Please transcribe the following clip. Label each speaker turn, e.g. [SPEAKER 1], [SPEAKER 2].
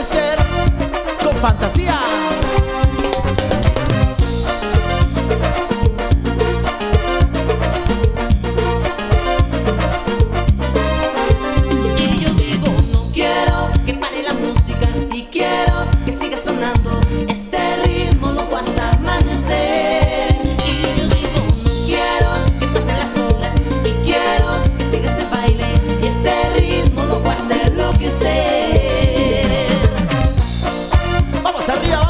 [SPEAKER 1] amanecer con fantasía.
[SPEAKER 2] Y yo digo, no quiero que pare la música y quiero que siga sonando este ritmo loco hasta amanecer. Y yo digo, no quiero que pasen las horas y quiero que siga este baile y este ritmo loco hasta enloquecer.
[SPEAKER 1] Vamos arriba.